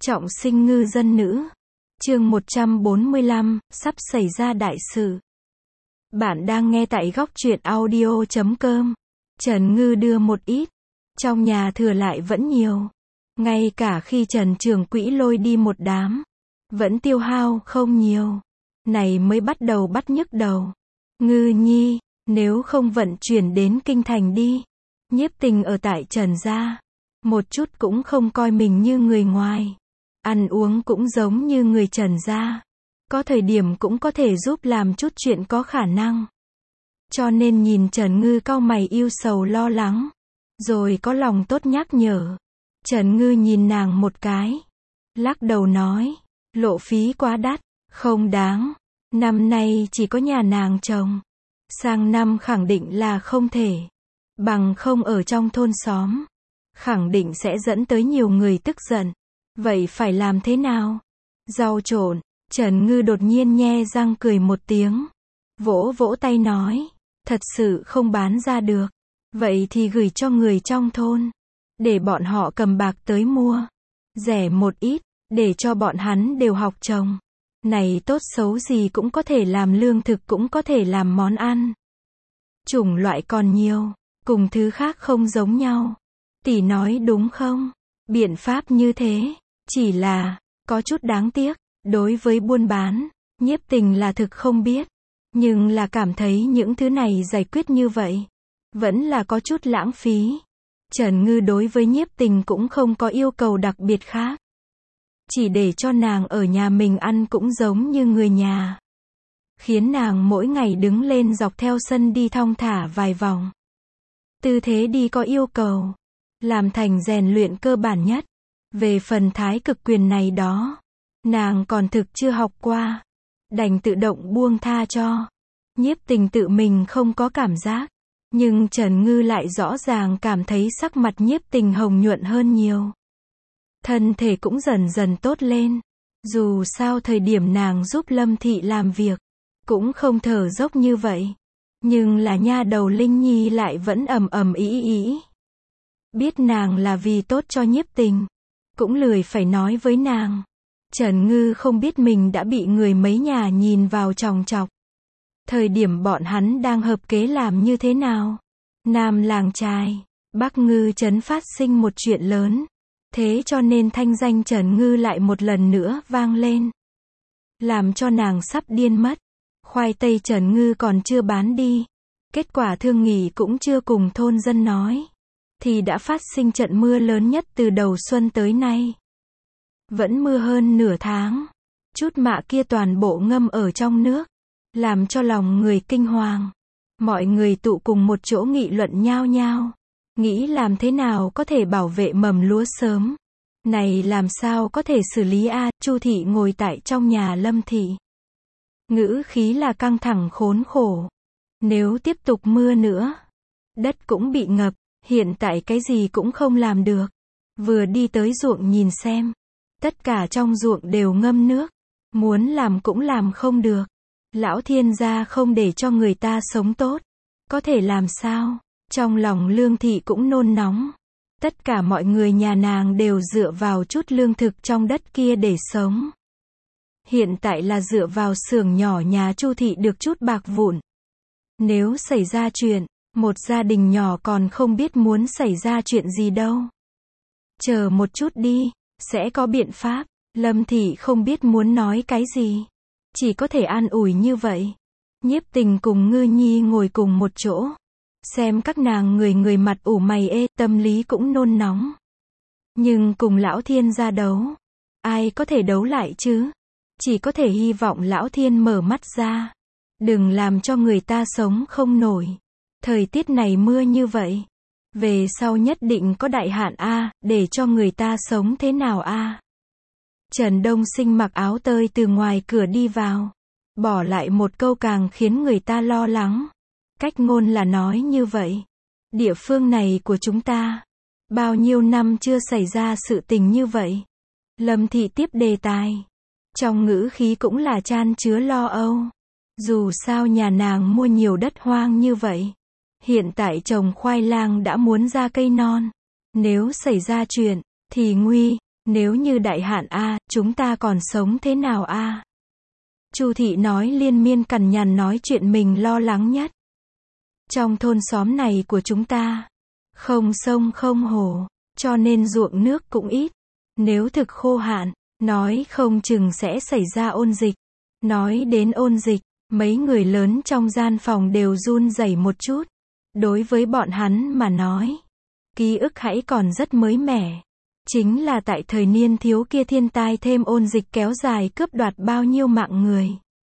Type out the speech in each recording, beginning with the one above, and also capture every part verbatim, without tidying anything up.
Trọng sinh ngư dân nữ. Chương một trăm bốn mươi lăm, sắp xảy ra đại sự. Bạn đang nghe tại góc truyện audio chấm com. Trần Ngư đưa một ít. Trong nhà thừa lại vẫn nhiều. Ngay cả khi Trần Trường Quỹ lôi đi một đám, vẫn tiêu hao không nhiều. Này mới bắt đầu bắt nhức đầu. Ngư nhi, nếu không vận chuyển đến kinh thành đi. Nhiếp Tình ở tại Trần gia. Một chút cũng không coi mình như người ngoài. Ăn uống cũng giống như người Trần gia. Có thời điểm cũng có thể giúp làm chút chuyện có khả năng. Cho nên nhìn Trần Ngư cau mày ưu sầu lo lắng. Rồi có lòng tốt nhắc nhở. Trần Ngư nhìn nàng một cái. Lắc đầu nói. Lộ phí quá đắt. Không đáng. Năm nay chỉ có nhà nàng chồng. Sang năm khẳng định là không thể. Bằng không ở trong thôn xóm. Khẳng định sẽ dẫn tới nhiều người tức giận. Vậy phải làm thế nào? Rau trộn. Trần Ngư đột nhiên nhe răng cười một tiếng. Vỗ vỗ tay nói. Thật sự không bán ra được. Vậy thì gửi cho người trong thôn. Để bọn họ cầm bạc tới mua. Rẻ một ít. Để cho bọn hắn đều học trồng. Này tốt xấu gì cũng có thể làm lương thực, cũng có thể làm món ăn. Chủng loại còn nhiều. Cùng thứ khác không giống nhau. Tỷ nói đúng không? Biện pháp như thế. Chỉ là, có chút đáng tiếc. Đối với buôn bán, Nhiếp Tình là thực không biết. Nhưng là cảm thấy những thứ này giải quyết như vậy. Vẫn là có chút lãng phí. Trần Ngư đối với Nhiếp Tình cũng không có yêu cầu đặc biệt khác. Chỉ để cho nàng ở nhà mình ăn cũng giống như người nhà. Khiến nàng mỗi ngày đứng lên dọc theo sân đi thong thả vài vòng. Tư thế đi có yêu cầu. Làm thành rèn luyện cơ bản nhất. Về phần thái cực quyền này đó, nàng còn thực chưa học qua. Đành tự động buông tha cho. Nhiếp Tình tự mình không có cảm giác. Nhưng Trần Ngư lại rõ ràng cảm thấy sắc mặt Nhiếp Tình hồng nhuận hơn nhiều. Thân thể cũng dần dần tốt lên. Dù sao thời điểm nàng giúp Lâm Thị làm việc, cũng không thở dốc như vậy. Nhưng là nha đầu Linh Nhi lại vẫn ầm ầm ĩ ĩ. Biết nàng là vì tốt cho Nhiếp Tình. Cũng lười phải nói với nàng. Trần Ngư không biết mình đã bị người mấy nhà nhìn vào chòng chọc. Thời điểm bọn hắn đang hợp kế làm như thế nào? Nam làng trai, Bắc Ngư trấn phát sinh một chuyện lớn. Thế cho nên thanh danh Trần Ngư lại một lần nữa vang lên. Làm cho nàng sắp điên mất. Khoai tây Trần Ngư còn chưa bán đi. Kết quả thương nghỉ cũng chưa cùng thôn dân nói. Thì đã phát sinh trận mưa lớn nhất từ đầu xuân tới nay. Vẫn mưa hơn nửa tháng. Chút mạ kia toàn bộ ngâm ở trong nước. Làm cho lòng người kinh hoàng. Mọi người tụ cùng một chỗ nghị luận nhao nhao. Nghĩ làm thế nào có thể bảo vệ mầm lúa sớm. Này làm sao có thể xử lý a? Chu thị ngồi tại trong nhà Lâm Thị. Ngữ khí là căng thẳng khốn khổ. Nếu tiếp tục mưa nữa, đất cũng bị ngập. Hiện tại cái gì cũng không làm được. Vừa đi tới ruộng nhìn xem. Tất cả trong ruộng đều ngâm nước. Muốn làm cũng làm không được. Lão thiên gia không để cho người ta sống tốt. Có thể làm sao? Trong lòng Lương Thị cũng nôn nóng. Tất cả mọi người nhà nàng đều dựa vào chút lương thực trong đất kia để sống. Hiện tại là dựa vào xưởng nhỏ nhà Chu Thị được chút bạc vụn. Nếu xảy ra chuyện, một gia đình nhỏ còn không biết muốn xảy ra chuyện gì đâu. Chờ một chút đi, sẽ có biện pháp. Lâm Thị không biết muốn nói cái gì. Chỉ có thể an ủi như vậy. Nhiếp Tình cùng Ngư Nhi ngồi cùng một chỗ. Xem các nàng người người mặt ủ mày ê, tâm lý cũng nôn nóng. Nhưng cùng Lão Thiên ra đấu. Ai có thể đấu lại chứ? Chỉ có thể hy vọng Lão Thiên mở mắt ra. Đừng làm cho người ta sống không nổi. Thời tiết này mưa như vậy. Về sau nhất định có đại hạn a, để cho người ta sống thế nào a? Trần Đông Sinh mặc áo tơi từ ngoài cửa đi vào. Bỏ lại một câu càng khiến người ta lo lắng. Cách ngôn là nói như vậy. Địa phương này của chúng ta. Bao nhiêu năm chưa xảy ra sự tình như vậy. Lâm Thị tiếp đề tài. Trong ngữ khí cũng là chan chứa lo âu. Dù sao nhà nàng mua nhiều đất hoang như vậy. Hiện tại trồng khoai lang đã muốn ra cây non. Nếu xảy ra chuyện, thì nguy. Nếu như đại hạn a, chúng ta còn sống thế nào a? Chu thị nói liên miên cằn nhằn nói chuyện mình lo lắng nhất. Trong thôn xóm này của chúng ta, không sông không hồ, cho nên ruộng nước cũng ít. Nếu thực khô hạn, nói không chừng sẽ xảy ra ôn dịch. Nói đến ôn dịch, mấy người lớn trong gian phòng đều run rẩy một chút. Đối với bọn hắn mà nói, ký ức hãy còn rất mới mẻ. Chính là tại thời niên thiếu kia thiên tai thêm ôn dịch kéo dài cướp đoạt bao nhiêu mạng người.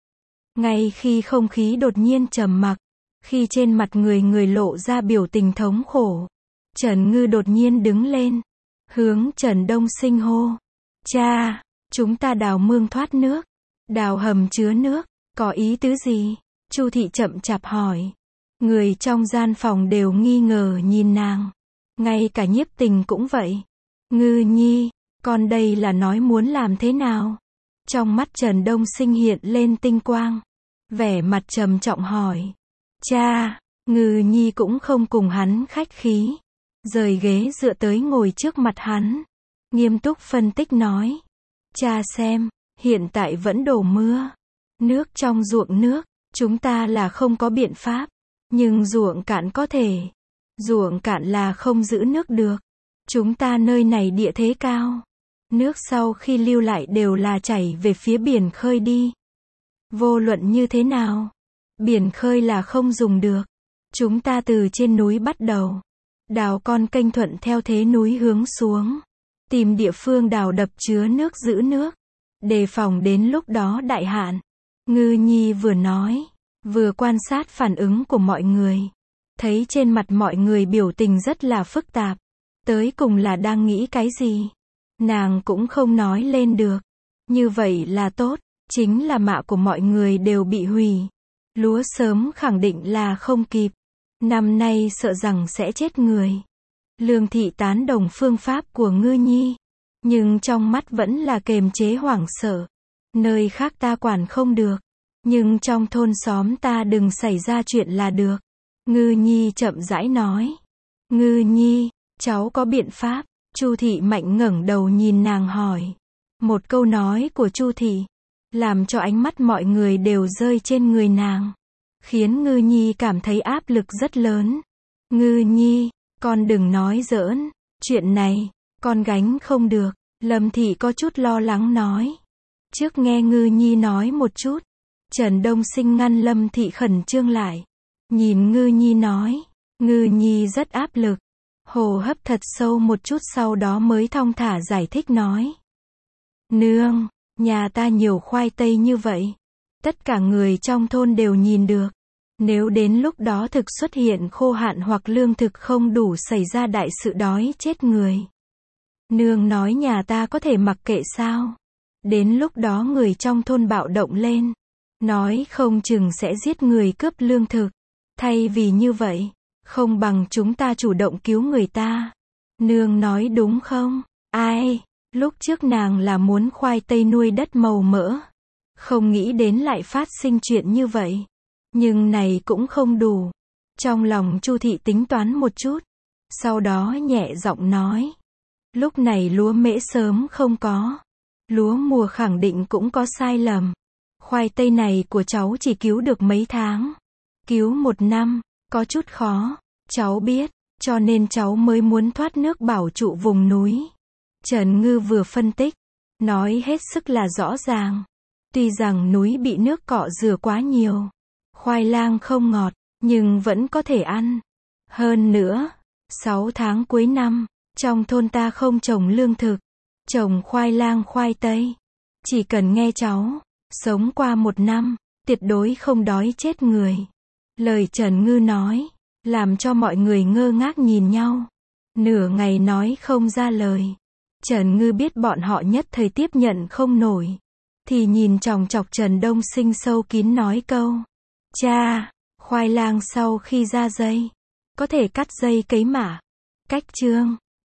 Ngay khi không khí đột nhiên trầm mặc, khi trên mặt người người lộ ra biểu tình thống khổ, Trần Ngư đột nhiên đứng lên, hướng Trần Đông Sinh hô. Cha, chúng ta đào mương thoát nước, đào hầm chứa nước, có ý tứ gì? Chu thị chậm chạp hỏi. Người trong gian phòng đều nghi ngờ nhìn nàng. Ngay cả Nhiếp Tình cũng vậy. Ngư nhi, con đây là nói muốn làm thế nào? Trong mắt Trần Đông Sinh hiện lên tinh quang. Vẻ mặt trầm trọng hỏi. Cha, Ngư nhi cũng không cùng hắn khách khí. Rời ghế dựa tới ngồi trước mặt hắn. Nghiêm túc phân tích nói. Cha xem, hiện tại vẫn đổ mưa. Nước trong ruộng nước, chúng ta là không có biện pháp. Nhưng ruộng cạn có thể. Ruộng cạn là không giữ nước được. Chúng ta nơi này địa thế cao. Nước sau khi lưu lại đều là chảy về phía biển khơi đi. Vô luận như thế nào, biển khơi là không dùng được. Chúng ta từ trên núi bắt đầu. Đào con kênh thuận theo thế núi hướng xuống. Tìm địa phương đào đập chứa nước giữ nước. Đề phòng đến lúc đó đại hạn. Ngư nhi vừa nói, vừa quan sát phản ứng của mọi người. Thấy trên mặt mọi người biểu tình rất là phức tạp. Tới cùng là đang nghĩ cái gì? Nàng cũng không nói lên được. Như vậy là tốt, chính là mạ của mọi người đều bị hủy. Lúa sớm khẳng định là không kịp. Năm nay sợ rằng sẽ chết người. Lương thị tán đồng phương pháp của Ngư nhi. Nhưng trong mắt vẫn là kềm chế hoảng sợ. Nơi khác ta quản không được. Nhưng trong thôn xóm ta đừng xảy ra chuyện là được. Ngư nhi chậm rãi nói. Ngư nhi, cháu có biện pháp. Chu thị mạnh ngẩng đầu nhìn nàng hỏi. Một câu nói của Chu thị, làm cho ánh mắt mọi người đều rơi trên người nàng. Khiến Ngư nhi cảm thấy áp lực rất lớn. Ngư nhi, con đừng nói giỡn. Chuyện này, con gánh không được. Lâm thị có chút lo lắng nói. Trước nghe Ngư nhi nói một chút. Trần Đông Sinh ngăn Lâm thị khẩn trương lại. Nhìn Ngư nhi nói. Ngư nhi rất áp lực. Hồ hấp thật sâu một chút sau đó mới thong thả giải thích nói. Nương, nhà ta nhiều khoai tây như vậy. Tất cả người trong thôn đều nhìn được. Nếu đến lúc đó thực xuất hiện khô hạn hoặc lương thực không đủ xảy ra đại sự đói chết người. Nương nói nhà ta có thể mặc kệ sao? Đến lúc đó người trong thôn bạo động lên. Nói không chừng sẽ giết người cướp lương thực. Thay vì như vậy, không bằng chúng ta chủ động cứu người ta. Nương nói đúng không? Ai? Lúc trước nàng là muốn khoai tây nuôi đất màu mỡ. Không nghĩ đến lại phát sinh chuyện như vậy. Nhưng này cũng không đủ. Trong lòng Chu thị tính toán một chút. Sau đó nhẹ giọng nói. Lúc này lúa mễ sớm không có. Lúa mùa khẳng định cũng có sai lầm. Khoai tây này của cháu chỉ cứu được mấy tháng. Cứu một năm, có chút khó. Cháu biết, cho nên cháu mới muốn thoát nước bảo trụ vùng núi. Trần Ngư vừa phân tích, nói hết sức là rõ ràng. Tuy rằng núi bị nước cọ rửa quá nhiều. Khoai lang không ngọt, nhưng vẫn có thể ăn. Hơn nữa, sáu tháng cuối năm, trong thôn ta không trồng lương thực. Trồng khoai lang khoai tây. Chỉ cần nghe cháu, sống qua một năm, tuyệt đối không đói chết người. Lời Trần Ngư nói, làm cho mọi người ngơ ngác nhìn nhau. Nửa ngày nói không ra lời. Trần Ngư biết bọn họ nhất thời tiếp nhận không nổi. Thì nhìn chòng chọc Trần Đông Sinh sâu kín nói câu. Cha, khoai lang sau khi ra dây, có thể cắt dây cấy mả. Cách chương